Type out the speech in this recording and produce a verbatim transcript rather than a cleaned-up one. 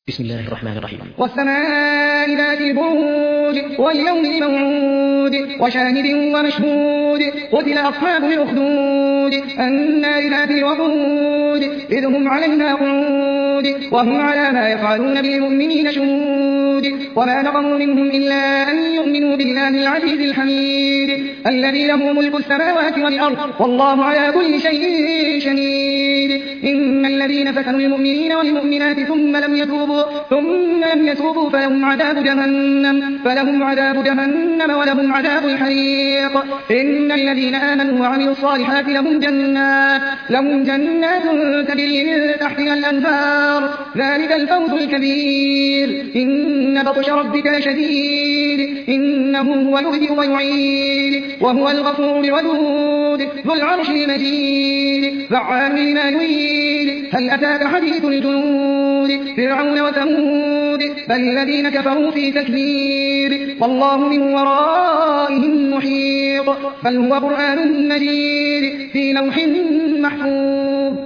بسم الله الرحمن الرحيم. والسماء ذات البروج واليوم الموعود وشاهد ومشهود قتل أصحاب الأخدود النار ذات الوقود إذ هم عليها قعود وهم على ما يفعلون بالمؤمنين شهود وما نقموا منهم إلا أن يؤمنوا بالله العزيز الحميد الذي له ملك السماوات والأرض والله على كل شيء شهيد. إن الذين فتنوا المؤمنين والمؤمنات ثم لم يتوبوا ثم لم يتوبوا فلهم عذاب جهنم فلهم عذاب جهنم ولهم عذاب الحريق. إن الذين آمنوا وعملوا الصالحات لهم جنات لهم جنات تجري من تحتها الأنهار ذلك الفوز الكبير. إن بطش ربك لشديد إنه هو يبدئ ويعيد وهو الغفور الودود ذو العرش المجيد فعال لما يريد. هل أتاك حديث الجنود فرعون وثمود فالذين كفروا في تكبير والله من ورائهم محيط بل هو قرآن مجيد في لوح محفوظ.